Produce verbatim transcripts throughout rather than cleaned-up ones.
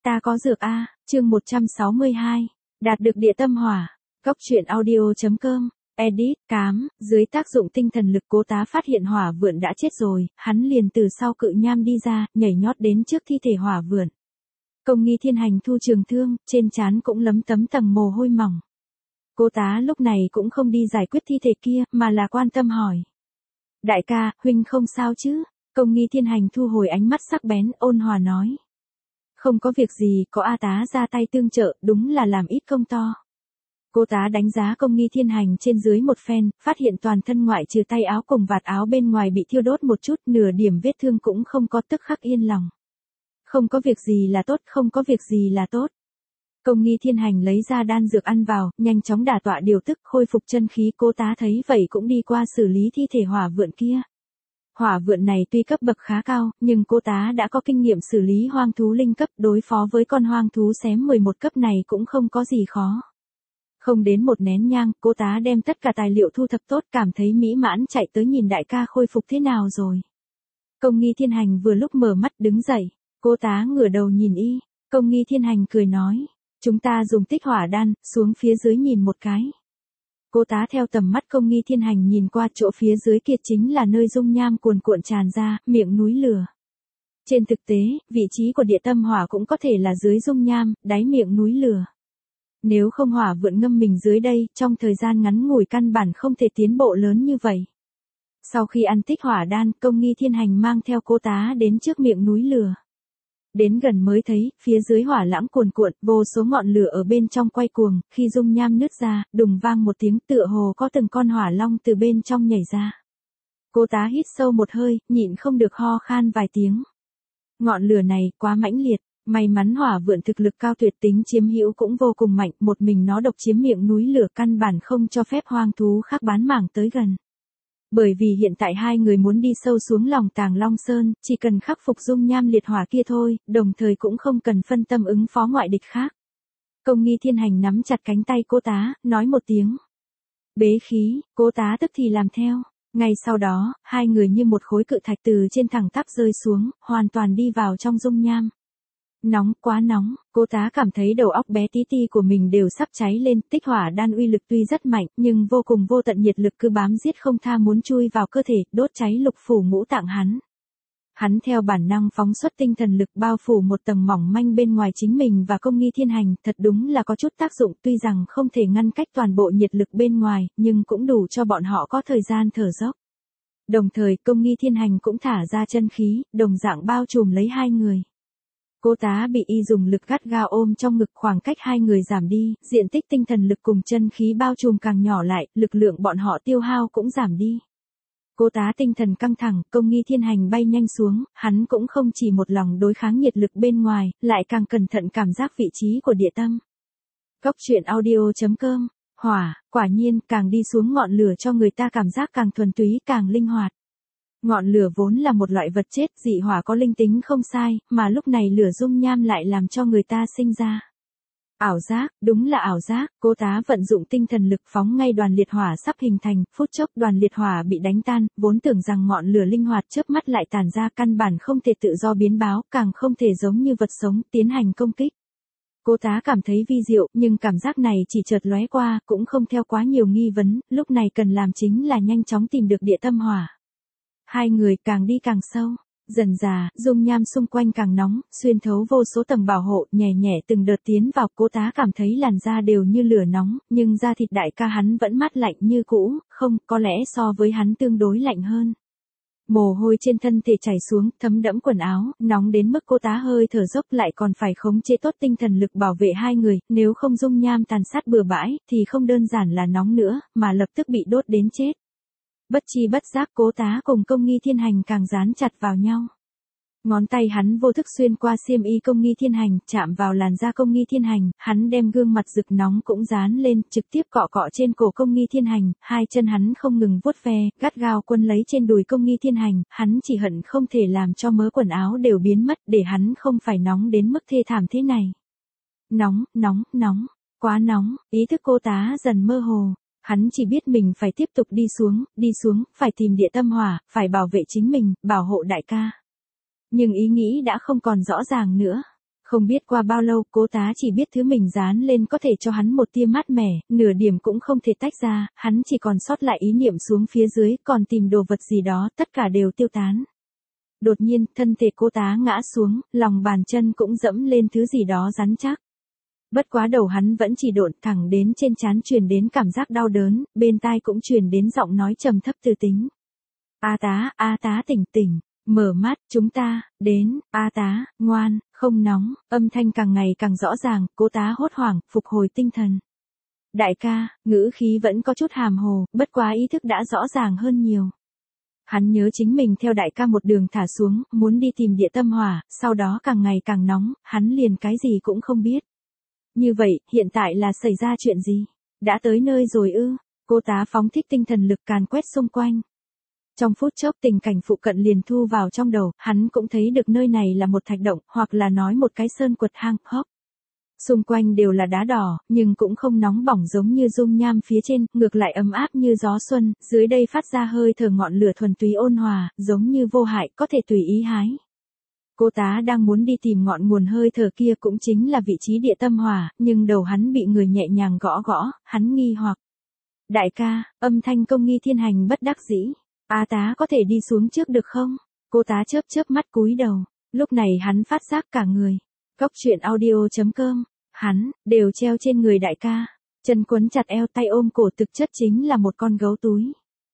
Ta có dược a, chương một trăm sáu mươi hai, đạt được địa tâm hỏa. Góc truyện audio.com, edit, cám, dưới tác dụng tinh thần lực Cố Tá phát hiện hỏa vượn đã chết rồi, hắn liền từ sau cự nham đi ra, nhảy nhót đến trước thi thể hỏa vượn. Công Nghi Thiên Hành thu trường thương, trên trán cũng lấm tấm tầng mồ hôi mỏng. Cố Tá lúc này cũng không đi giải quyết thi thể kia, mà là quan tâm hỏi. Đại ca, huynh không sao chứ? Công Nghi Thiên Hành thu hồi ánh mắt sắc bén, ôn hòa nói. Không có việc gì, có A Tá ra tay tương trợ, đúng là làm ít công to. Cố Tá đánh giá Công Nghi Thiên Hành trên dưới một phen, phát hiện toàn thân ngoại trừ tay áo cùng vạt áo bên ngoài bị thiêu đốt một chút, nửa điểm vết thương cũng không có, tức khắc yên lòng. Không có việc gì là tốt, không có việc gì là tốt. Công Nghi Thiên Hành lấy ra đan dược ăn vào, nhanh chóng đả tọa điều tức, khôi phục chân khí. Cố Tá thấy vậy cũng đi qua xử lý thi thể hỏa vượn kia. Hỏa vượn này tuy cấp bậc khá cao, nhưng Cố Tá đã có kinh nghiệm xử lý hoang thú linh cấp, đối phó với con hoang thú xém mười một cấp này cũng không có gì khó. Không đến một nén nhang, Cố Tá đem tất cả tài liệu thu thập tốt, cảm thấy mỹ mãn, chạy tới nhìn đại ca khôi phục thế nào rồi. Công Nghi Thiên Hành vừa lúc mở mắt đứng dậy, Cố Tá ngửa đầu nhìn y, Công Nghi Thiên Hành cười nói, chúng ta dùng tích hỏa đan, xuống phía dưới nhìn một cái. Cố Tá theo tầm mắt Công Nghi Thiên Hành nhìn qua, chỗ phía dưới kia chính là nơi dung nham cuồn cuộn tràn ra, miệng núi lửa. Trên thực tế, vị trí của địa tâm hỏa cũng có thể là dưới dung nham, đáy miệng núi lửa. Nếu không hỏa vượn ngâm mình dưới đây, trong thời gian ngắn ngủi căn bản không thể tiến bộ lớn như vậy. Sau khi ăn tích hỏa đan, Công Nghi Thiên Hành mang theo Cố Tá đến trước miệng núi lửa. Đến gần mới thấy, phía dưới hỏa lãng cuồn cuộn, vô số ngọn lửa ở bên trong quay cuồng, khi dung nham nứt ra, đùng vang một tiếng, tựa hồ có từng con hỏa long từ bên trong nhảy ra. Cố Tá hít sâu một hơi, nhịn không được ho khan vài tiếng. Ngọn lửa này quá mãnh liệt, may mắn hỏa vượn thực lực cao, tuyệt tính chiếm hữu cũng vô cùng mạnh, một mình nó độc chiếm miệng núi lửa, căn bản không cho phép hoang thú khác bán mảng tới gần. Bởi vì hiện tại hai người muốn đi sâu xuống lòng Tàng Long Sơn, chỉ cần khắc phục dung nham liệt hỏa kia thôi, đồng thời cũng không cần phân tâm ứng phó ngoại địch khác. Công Nghi Thiên Hành nắm chặt cánh tay Cố Tá, nói một tiếng. Bế khí, Cố Tá tức thì làm theo. Ngay sau đó, hai người như một khối cự thạch từ trên thẳng tắp rơi xuống, hoàn toàn đi vào trong dung nham. Nóng, quá nóng, Cố Tá cảm thấy đầu óc bé tí ti của mình đều sắp cháy lên, tích hỏa đan uy lực tuy rất mạnh, nhưng vô cùng vô tận nhiệt lực cứ bám giết không tha, muốn chui vào cơ thể, đốt cháy lục phủ ngũ tạng hắn. Hắn theo bản năng phóng xuất tinh thần lực bao phủ một tầng mỏng manh bên ngoài chính mình và Công Nghi Thiên Hành, thật đúng là có chút tác dụng, tuy rằng không thể ngăn cách toàn bộ nhiệt lực bên ngoài, nhưng cũng đủ cho bọn họ có thời gian thở dốc. Đồng thời, Công Nghi Thiên Hành cũng thả ra chân khí, đồng dạng bao trùm lấy hai người. Cố Tá bị y dùng lực gắt gao ôm trong ngực, khoảng cách hai người giảm đi, diện tích tinh thần lực cùng chân khí bao trùm càng nhỏ lại, lực lượng bọn họ tiêu hao cũng giảm đi. Cố Tá tinh thần căng thẳng, Công Nghi Thiên Hành bay nhanh xuống, hắn cũng không chỉ một lòng đối kháng nhiệt lực bên ngoài, lại càng cẩn thận cảm giác vị trí của địa tâm. Góc truyện audio.com, hỏa, quả nhiên, càng đi xuống ngọn lửa cho người ta cảm giác càng thuần túy, càng linh hoạt. Ngọn lửa vốn là một loại vật chết, dị hỏa có linh tính không sai, mà lúc này lửa dung nham lại làm cho người ta sinh ra ảo giác, đúng là ảo giác. Cố Tá vận dụng tinh thần lực phóng ngay đoàn liệt hỏa sắp hình thành, phút chốc đoàn liệt hỏa bị đánh tan, vốn tưởng rằng ngọn lửa linh hoạt chớp mắt lại tàn ra, căn bản không thể tự do biến báo, càng không thể giống như vật sống tiến hành công kích. Cố Tá cảm thấy vi diệu, nhưng cảm giác này chỉ chợt lóe qua, cũng không theo quá nhiều nghi vấn, lúc này cần làm chính là nhanh chóng tìm được địa tâm hỏa. Hai người càng đi càng sâu, dần dà, dung nham xung quanh càng nóng, xuyên thấu vô số tầng bảo hộ, nhẹ nhẹ từng đợt tiến vào. Cố Tá cảm thấy làn da đều như lửa nóng, nhưng da thịt đại ca hắn vẫn mát lạnh như cũ, không, có lẽ so với hắn tương đối lạnh hơn. Mồ hôi trên thân thể chảy xuống, thấm đẫm quần áo, nóng đến mức Cố Tá hơi thở dốc, lại còn phải khống chế tốt tinh thần lực bảo vệ hai người, nếu không dung nham tàn sát bừa bãi, thì không đơn giản là nóng nữa, mà lập tức bị đốt đến chết. Bất chi bất giác Cố Tá cùng Công Nghi Thiên Hành càng dán chặt vào nhau. Ngón tay hắn vô thức xuyên qua xiêm y Công Nghi Thiên Hành, chạm vào làn da Công Nghi Thiên Hành, hắn đem gương mặt rực nóng cũng dán lên, trực tiếp cọ cọ trên cổ Công Nghi Thiên Hành, hai chân hắn không ngừng vuốt ve, gắt gao quấn lấy trên đùi Công Nghi Thiên Hành, hắn chỉ hận không thể làm cho mớ quần áo đều biến mất, để hắn không phải nóng đến mức thê thảm thế này. Nóng, nóng, nóng, quá nóng, ý thức Cố Tá dần mơ hồ. Hắn chỉ biết mình phải tiếp tục đi xuống, đi xuống, phải tìm địa tâm hỏa, phải bảo vệ chính mình, bảo hộ đại ca. Nhưng ý nghĩ đã không còn rõ ràng nữa. Không biết qua bao lâu, Cố Tá chỉ biết thứ mình dán lên có thể cho hắn một tia mát mẻ, nửa điểm cũng không thể tách ra, hắn chỉ còn sót lại ý niệm xuống phía dưới, còn tìm đồ vật gì đó, tất cả đều tiêu tán. Đột nhiên, thân thể Cố Tá ngã xuống, lòng bàn chân cũng dẫm lên thứ gì đó rắn chắc. Bất quá đầu hắn vẫn chỉ độn thẳng đến trên trán, truyền đến cảm giác đau đớn, bên tai cũng truyền đến giọng nói trầm thấp từ tính. A Tá, A Tá tỉnh tỉnh, mở mắt, chúng ta, đến, A Tá, ngoan, không nóng, âm thanh càng ngày càng rõ ràng, Cố Tá hốt hoảng, phục hồi tinh thần. Đại ca, ngữ khí vẫn có chút hàm hồ, bất quá ý thức đã rõ ràng hơn nhiều. Hắn nhớ chính mình theo đại ca một đường thả xuống, muốn đi tìm địa tâm hỏa, sau đó càng ngày càng nóng, hắn liền cái gì cũng không biết. Như vậy, hiện tại là xảy ra chuyện gì? Đã tới nơi rồi ư? Cố Tá phóng thích tinh thần lực càn quét xung quanh. Trong phút chốc tình cảnh phụ cận liền thu vào trong đầu, hắn cũng thấy được nơi này là một thạch động, hoặc là nói một cái sơn quật hang, hốc. Xung quanh đều là đá đỏ, nhưng cũng không nóng bỏng giống như dung nham phía trên, ngược lại ấm áp như gió xuân, dưới đây phát ra hơi thở ngọn lửa thuần túy ôn hòa, giống như vô hại, có thể tùy ý hái. Cố Tá đang muốn đi tìm ngọn nguồn hơi thở kia, cũng chính là vị trí địa tâm hỏa, nhưng đầu hắn bị người nhẹ nhàng gõ gõ, hắn nghi hoặc. Đại ca, âm thanh Công Nghi Thiên Hành bất đắc dĩ. A Tá có thể đi xuống trước được không? Cố Tá chớp chớp mắt cúi đầu, lúc này hắn phát giác cả người. Cốc truyện audio chấm com, hắn, đều treo trên người đại ca. Chân quấn chặt eo, tay ôm cổ, thực chất chính là một con gấu túi.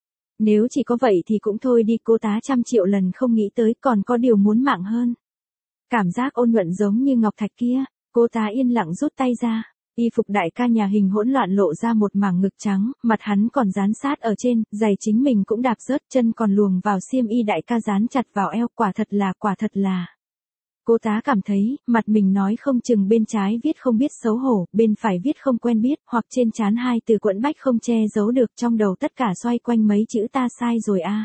Nếu chỉ có vậy thì cũng thôi đi, Cố Tá trăm triệu lần không nghĩ tới còn có điều muốn mạng hơn. Cảm giác ôn nhuận giống như ngọc thạch kia, Cố Tá yên lặng rút tay ra. Y phục đại ca nhà hình hỗn loạn lộ ra một mảng ngực trắng, mặt hắn còn dán sát ở trên, giày chính mình cũng đạp rớt, chân còn luồng vào xiêm y đại ca dán chặt vào eo, quả thật là, quả thật là. Cố Tá cảm thấy, mặt mình nói không chừng bên trái viết không biết xấu hổ, bên phải viết không quen biết, hoặc trên trán hai từ quẫn bách không che giấu được, trong đầu tất cả xoay quanh mấy chữ ta sai rồi a.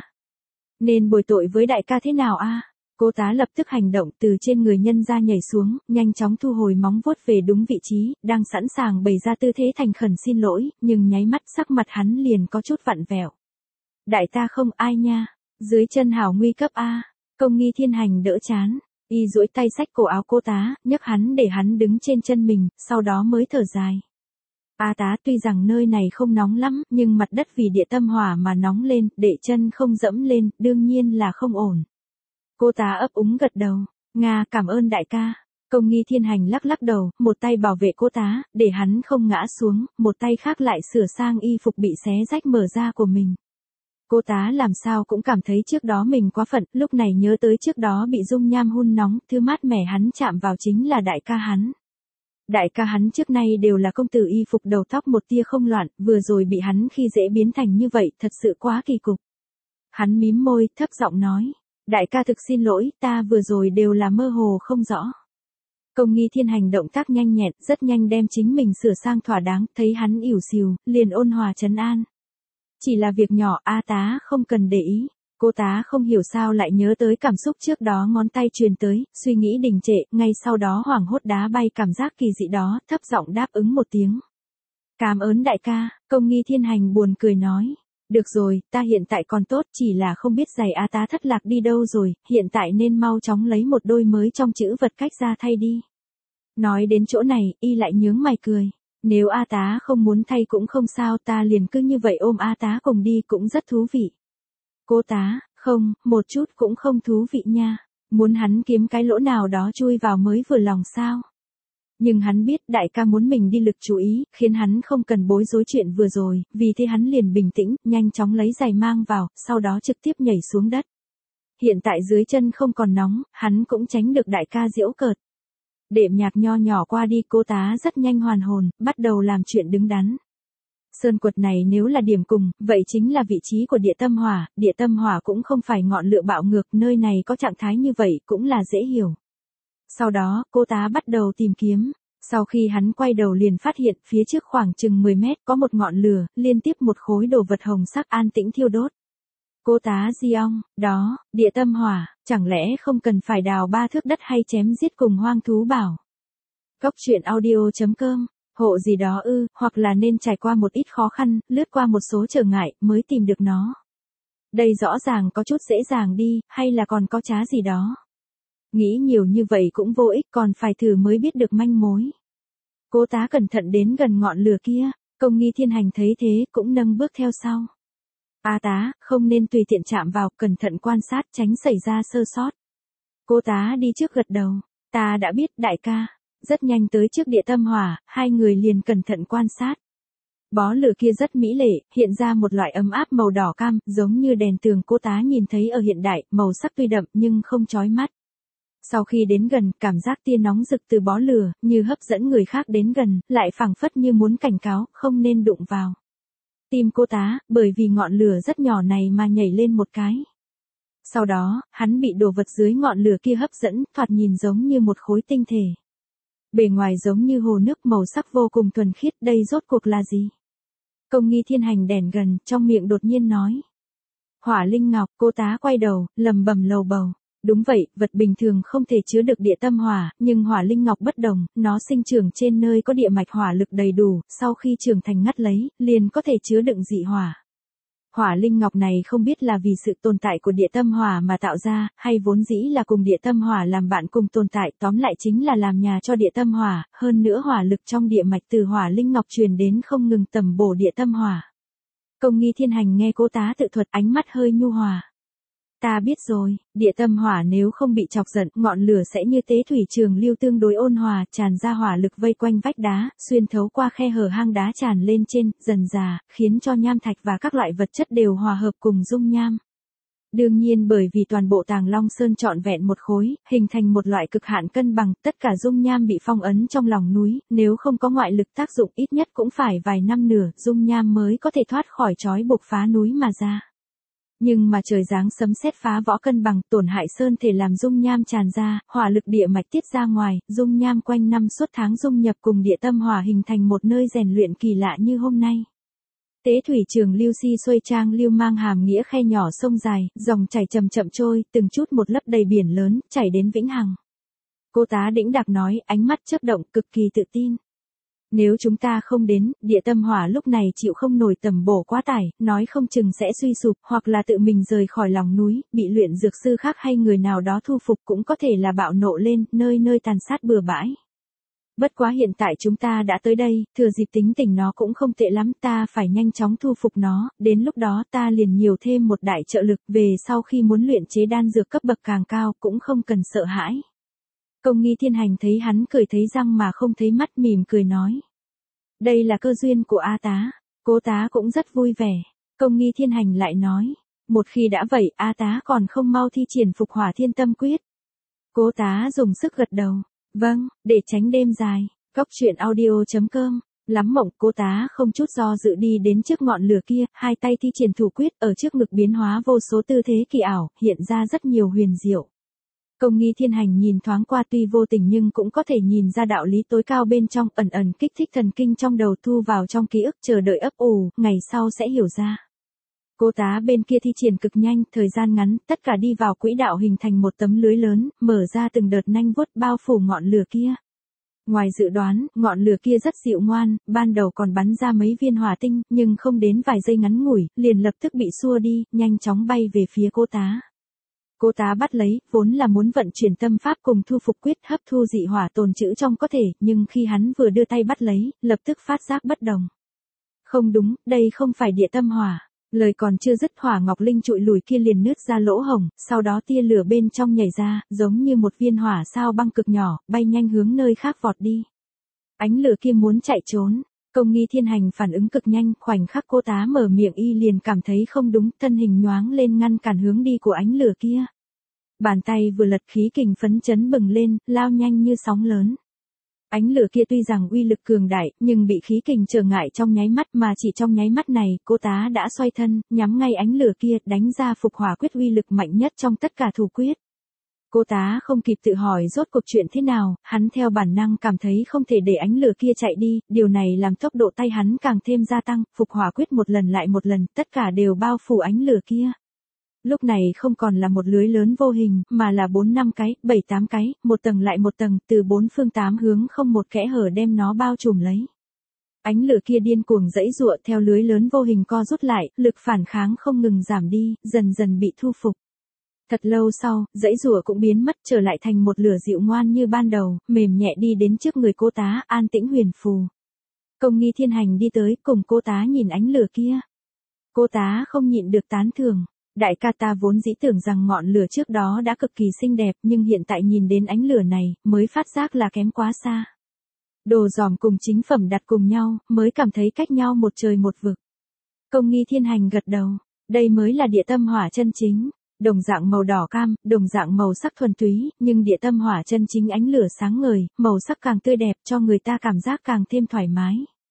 Nên bồi tội với đại ca thế nào a? Cố Tá lập tức hành động, từ trên người nhân ra nhảy xuống, nhanh chóng thu hồi móng vuốt về đúng vị trí, đang sẵn sàng bày ra tư thế thành khẩn xin lỗi, nhưng nháy mắt sắc mặt hắn liền có chút vặn vẹo. Đại ta không ai nha, dưới chân hảo nguy cấp a. Công Nghi Thiên Hành đỡ chán, y duỗi tay xách cổ áo Cố Tá, nhấc hắn để hắn đứng trên chân mình, sau đó mới thở dài. A Tá, tuy rằng nơi này không nóng lắm, nhưng mặt đất vì địa tâm hỏa mà nóng lên, để chân không dẫm lên, đương nhiên là không ổn. Cố Tá ấp úng gật đầu, Nga, cảm ơn đại ca. Công Nghi Thiên Hành lắc lắc đầu, một tay bảo vệ Cố Tá, để hắn không ngã xuống, một tay khác lại sửa sang y phục bị xé rách mở ra của mình. Cố Tá làm sao cũng cảm thấy trước đó mình quá phận, lúc này nhớ tới trước đó bị dung nham hun nóng, thứ mát mẻ hắn chạm vào chính là đại ca hắn. Đại ca hắn trước nay đều là công tử y phục đầu tóc một tia không loạn, vừa rồi bị hắn khi dễ biến thành như vậy, thật sự quá kỳ cục. Hắn mím môi, thấp giọng nói. Đại ca thực xin lỗi, ta vừa rồi đều là mơ hồ không rõ. Công Nghi Thiên Hành động tác nhanh nhẹn, rất nhanh đem chính mình sửa sang thỏa đáng, thấy hắn ỉu xìu, liền ôn hòa trấn an. Chỉ là việc nhỏ, A Tá không cần để ý. Cố Tá không hiểu sao lại nhớ tới cảm xúc trước đó, ngón tay truyền tới, suy nghĩ đình trệ, ngay sau đó hoảng hốt đá bay cảm giác kỳ dị đó, thấp giọng đáp ứng một tiếng. Cảm ơn đại ca. Công Nghi Thiên Hành buồn cười nói. Được rồi, ta hiện tại còn tốt, chỉ là không biết giày A Tá thất lạc đi đâu rồi, hiện tại nên mau chóng lấy một đôi mới trong chữ vật cách ra thay đi. Nói đến chỗ này, y lại nhướng mày cười. Nếu A Tá không muốn thay cũng không sao, ta liền cứ như vậy ôm A Tá cùng đi, cũng rất thú vị. Cố Tá, không, một chút cũng không thú vị nha. Muốn hắn kiếm cái lỗ nào đó chui vào mới vừa lòng sao? Nhưng hắn biết đại ca muốn mình đi lực chú ý, khiến hắn không cần bối rối chuyện vừa rồi, vì thế hắn liền bình tĩnh, nhanh chóng lấy giày mang vào, sau đó trực tiếp nhảy xuống đất. Hiện tại dưới chân không còn nóng, hắn cũng tránh được đại ca giễu cợt. Đệm nhạc nho nhỏ qua đi, Cố Tá rất nhanh hoàn hồn, bắt đầu làm chuyện đứng đắn. Sơn quật này nếu là điểm cùng, vậy chính là vị trí của địa tâm hỏa, địa tâm hỏa cũng không phải ngọn lửa bạo ngược, nơi này có trạng thái như vậy cũng là dễ hiểu. Sau đó, Cố Tá bắt đầu tìm kiếm. Sau khi hắn quay đầu liền phát hiện phía trước khoảng chừng mười mét có một ngọn lửa, liên tiếp một khối đồ vật hồng sắc an tĩnh thiêu đốt. Cố Tá di ong, đó, địa tâm hỏa, chẳng lẽ không cần phải đào ba thước đất hay chém giết cùng hoang thú bảo. Cốc truyện audio chấm com, hộ gì đó ư, hoặc là nên trải qua một ít khó khăn, lướt qua một số trở ngại, mới tìm được nó. Đây rõ ràng có chút dễ dàng đi, hay là còn có trá gì đó. Nghĩ nhiều như vậy cũng vô ích, còn phải thử mới biết được manh mối. Cố tá cẩn thận đến gần ngọn lửa kia, Công Nghi Thiên Hành thấy thế cũng nâng bước theo sau. A tá, không nên tùy tiện chạm vào, cẩn thận quan sát tránh xảy ra sơ sót. Cố tá đi trước gật đầu, ta đã biết đại ca. Rất nhanh tới trước địa tâm hỏa, hai người liền cẩn thận quan sát. Bó lửa kia rất mỹ lệ, hiện ra một loại ấm áp màu đỏ cam, giống như đèn tường cố tá nhìn thấy ở hiện đại, màu sắc tuy đậm nhưng không chói mắt. Sau khi đến gần, cảm giác tia nóng rực từ bó lửa, như hấp dẫn người khác đến gần, lại phảng phất như muốn cảnh cáo, không nên đụng vào. Tim cô tá, bởi vì ngọn lửa rất nhỏ này mà nhảy lên một cái. Sau đó, hắn bị đồ vật dưới ngọn lửa kia hấp dẫn, thoạt nhìn giống như một khối tinh thể. Bề ngoài giống như hồ nước màu sắc vô cùng thuần khiết, đây rốt cuộc là gì? Công Nghi Thiên Hành đèn gần, trong miệng đột nhiên nói. Hỏa linh ngọc, cô tá quay đầu, lầm bầm lầu bầu. Đúng vậy, vật bình thường không thể chứa được địa tâm hỏa, nhưng hỏa linh ngọc bất đồng, nó sinh trưởng trên nơi có địa mạch hỏa lực đầy đủ, sau khi trưởng thành ngắt lấy, liền có thể chứa đựng dị hỏa. Hỏa linh ngọc này không biết là vì sự tồn tại của địa tâm hỏa mà tạo ra, hay vốn dĩ là cùng địa tâm hỏa làm bạn cùng tồn tại, tóm lại chính là làm nhà cho địa tâm hỏa, hơn nữa hỏa lực trong địa mạch từ hỏa linh ngọc truyền đến không ngừng tầm bổ địa tâm hỏa. Công Nghi Thiên Hành nghe cố tá tự thuật, ánh mắt hơi nhu hòa. Ta biết rồi, địa tâm hỏa nếu không bị chọc giận, ngọn lửa sẽ như tế thủy trường lưu tương đối ôn hòa, tràn ra hỏa lực vây quanh vách đá, xuyên thấu qua khe hở hang đá tràn lên trên, dần dà, khiến cho nham thạch và các loại vật chất đều hòa hợp cùng dung nham. Đương nhiên bởi vì toàn bộ Tàng Long Sơn trọn vẹn một khối, hình thành một loại cực hạn cân bằng, tất cả dung nham bị phong ấn trong lòng núi, nếu không có ngoại lực tác dụng ít nhất cũng phải vài năm nữa, dung nham mới có thể thoát khỏi trói buộc phá núi mà ra. Nhưng mà trời giáng sấm sét phá võ cân bằng, tổn hại sơn thể làm dung nham tràn ra, hỏa lực địa mạch tiết ra ngoài, dung nham quanh năm suốt tháng dung nhập cùng địa tâm hỏa hình thành một nơi rèn luyện kỳ lạ như hôm nay. Tế thủy trường lưu si xuôi trang lưu mang hàm nghĩa khe nhỏ sông dài, dòng chảy chậm chậm trôi, từng chút một lấp đầy biển lớn, chảy đến vĩnh hằng. Cô tá đĩnh đạc nói, ánh mắt chớp động, cực kỳ tự tin. Nếu chúng ta không đến, địa tâm hỏa lúc này chịu không nổi tầm bổ quá tải, nói không chừng sẽ suy sụp, hoặc là tự mình rời khỏi lòng núi, bị luyện dược sư khác hay người nào đó thu phục cũng có thể là bạo nộ lên, nơi nơi tàn sát bừa bãi. Bất quá hiện tại chúng ta đã tới đây, thừa dịp tính tình nó cũng không tệ lắm, ta phải nhanh chóng thu phục nó, đến lúc đó ta liền nhiều thêm một đại trợ lực, về sau khi muốn luyện chế đan dược cấp bậc càng cao cũng không cần sợ hãi. Công Nghi Thiên Hành thấy hắn cười thấy răng mà không thấy mắt, mỉm cười nói. Đây là cơ duyên của A tá, cố tá cũng rất vui vẻ. Công Nghi Thiên Hành lại nói, một khi đã vậy A tá còn không mau thi triển phục hỏa thiên tâm quyết. Cố tá dùng sức gật đầu, vâng, để tránh đêm dài, góc truyện audio chấm com. Lắm mộng, cố tá không chút do dự đi đến trước ngọn lửa kia, hai tay thi triển thủ quyết ở trước ngực biến hóa vô số tư thế kỳ ảo, hiện ra rất nhiều huyền diệu. Công Nghi Thiên Hành nhìn thoáng qua tuy vô tình nhưng cũng có thể nhìn ra đạo lý tối cao bên trong, ẩn ẩn kích thích thần kinh trong đầu thu vào trong ký ức, chờ đợi ấp ủ, ngày sau sẽ hiểu ra. Cô tá bên kia thi triển cực nhanh, thời gian ngắn, tất cả đi vào quỹ đạo hình thành một tấm lưới lớn, mở ra từng đợt nanh vuốt bao phủ ngọn lửa kia. Ngoài dự đoán, ngọn lửa kia rất dịu ngoan, ban đầu còn bắn ra mấy viên hỏa tinh, nhưng không đến vài giây ngắn ngủi, liền lập tức bị xua đi, nhanh chóng bay về phía cô tá. Cô tá bắt lấy, vốn là muốn vận chuyển tâm pháp cùng thu phục quyết hấp thu dị hỏa tồn trữ trong cơ thể, nhưng khi hắn vừa đưa tay bắt lấy, lập tức phát giác bất đồng. Không đúng, đây không phải địa tâm hỏa. Lời còn chưa dứt, hỏa ngọc linh trụi lùi kia liền nứt ra lỗ hổng, sau đó tia lửa bên trong nhảy ra, giống như một viên hỏa sao băng cực nhỏ, bay nhanh hướng nơi khác vọt đi. Ánh lửa kia muốn chạy trốn. Công Nghi Thiên Hành phản ứng cực nhanh, khoảnh khắc cô tá mở miệng y liền cảm thấy không đúng, thân hình nhoáng lên ngăn cản hướng đi của ánh lửa kia. Bàn tay vừa lật, khí kình phấn chấn bừng lên, lao nhanh như sóng lớn. Ánh lửa kia tuy rằng uy lực cường đại, nhưng bị khí kình trở ngại trong nháy mắt, mà chỉ trong nháy mắt này, cô tá đã xoay thân, nhắm ngay ánh lửa kia, đánh ra phục hỏa quyết uy lực mạnh nhất trong tất cả thủ quyết. Cô tá không kịp tự hỏi rốt cuộc chuyện thế nào, hắn theo bản năng cảm thấy không thể để ánh lửa kia chạy đi, điều này làm tốc độ tay hắn càng thêm gia tăng, phục hỏa quyết một lần lại một lần, tất cả đều bao phủ ánh lửa kia. Lúc này không còn là một lưới lớn vô hình, mà là bốn năm cái, bảy tám cái, một tầng lại một tầng, từ bốn phương tám hướng không một kẽ hở đem nó bao trùm lấy. Ánh lửa kia điên cuồng giãy giụa theo lưới lớn vô hình co rút lại, lực phản kháng không ngừng giảm đi, dần dần bị thu phục. Thật lâu sau, dãy rùa cũng biến mất trở lại thành một lửa dịu ngoan như ban đầu, mềm nhẹ đi đến trước người cô tá, an tĩnh huyền phù. Công Nghi Thiên Hành đi tới, cùng cô tá nhìn ánh lửa kia. Cô tá không nhịn được tán thưởng. Đại ca ta vốn dĩ tưởng rằng ngọn lửa trước đó đã cực kỳ xinh đẹp, nhưng hiện tại nhìn đến ánh lửa này, mới phát giác là kém quá xa. Đồ giòm cùng chính phẩm đặt cùng nhau, mới cảm thấy cách nhau một trời một vực. Công Nghi Thiên Hành gật đầu. Đây mới là địa tâm hỏa chân chính. Đồng dạng màu đỏ cam, đồng dạng màu sắc thuần túy, nhưng địa tâm hỏa chân chính ánh lửa sáng ngời, màu sắc càng tươi đẹp cho người ta cảm giác càng thêm thoải mái.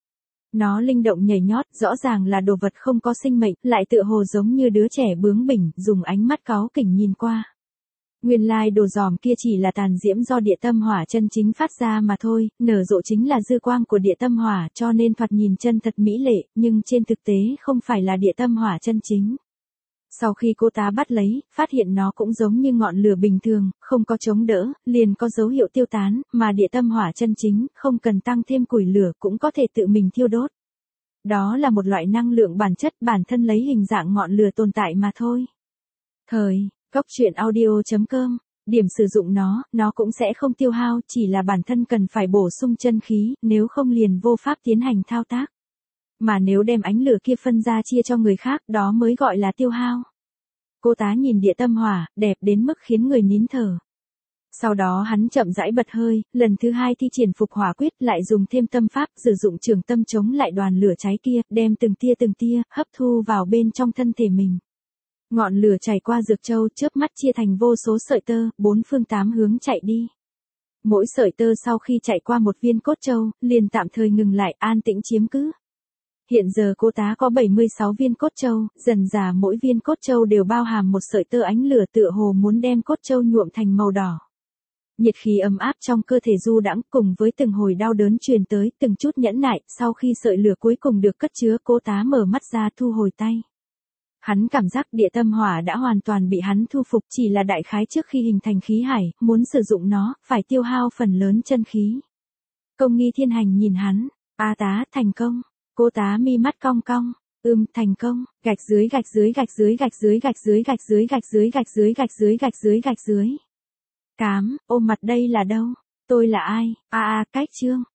Nó linh động nhảy nhót, rõ ràng là đồ vật không có sinh mệnh, lại tựa hồ giống như đứa trẻ bướng bỉnh, dùng ánh mắt cáu kỉnh nhìn qua. Nguyên lai đồ giòm kia chỉ là tàn diễm do địa tâm hỏa chân chính phát ra mà thôi, nở rộ chính là dư quang của địa tâm hỏa cho nên thoạt nhìn chân thật mỹ lệ, nhưng trên thực tế không phải là địa tâm hỏa chân chính. Sau khi cô tá bắt lấy, phát hiện nó cũng giống như ngọn lửa bình thường, không có chống đỡ, liền có dấu hiệu tiêu tán, mà địa tâm hỏa chân chính, không cần tăng thêm củi lửa cũng có thể tự mình thiêu đốt. Đó là một loại năng lượng bản chất bản thân lấy hình dạng ngọn lửa tồn tại mà thôi. Thời, Cốc Truyện Audio chấm com, điểm sử dụng nó, nó cũng sẽ không tiêu hao, chỉ là bản thân cần phải bổ sung chân khí, nếu không liền vô pháp tiến hành thao tác. Mà nếu đem ánh lửa kia phân ra chia cho người khác, đó mới gọi là tiêu hao. Cô tá nhìn địa tâm hỏa, đẹp đến mức khiến người nín thở. Sau đó hắn chậm rãi bật hơi, lần thứ hai thi triển phục hỏa quyết, lại dùng thêm tâm pháp, sử dụng trường tâm chống lại đoàn lửa cháy kia, đem từng tia từng tia, hấp thu vào bên trong thân thể mình. Ngọn lửa chảy qua dược châu, chớp mắt chia thành vô số sợi tơ, bốn phương tám hướng chạy đi. Mỗi sợi tơ sau khi chạy qua một viên cốt châu, liền tạm thời ngừng lại, an tĩnh chiếm cứ. Hiện giờ cô tá có bảy mươi sáu viên cốt châu, dần dà mỗi viên cốt châu đều bao hàm một sợi tơ ánh lửa tựa hồ muốn đem cốt châu nhuộm thành màu đỏ. Nhiệt khí ấm áp trong cơ thể du đãng cùng với từng hồi đau đớn truyền tới, từng chút nhẫn nại, sau khi sợi lửa cuối cùng được cất chứa, cô tá mở mắt ra thu hồi tay. Hắn cảm giác địa tâm hỏa đã hoàn toàn bị hắn thu phục, chỉ là đại khái trước khi hình thành khí hải, muốn sử dụng nó, phải tiêu hao phần lớn chân khí. Công Nghi Thiên Hành nhìn hắn, a tá, thành công. Cô tá mi mắt cong cong, ưm, thành công, gạch dưới gạch dưới gạch dưới gạch dưới gạch dưới gạch dưới gạch dưới gạch dưới gạch dưới gạch dưới gạch dưới. Cám, ôm mặt đây là đâu? Tôi là ai? A a, cách chương.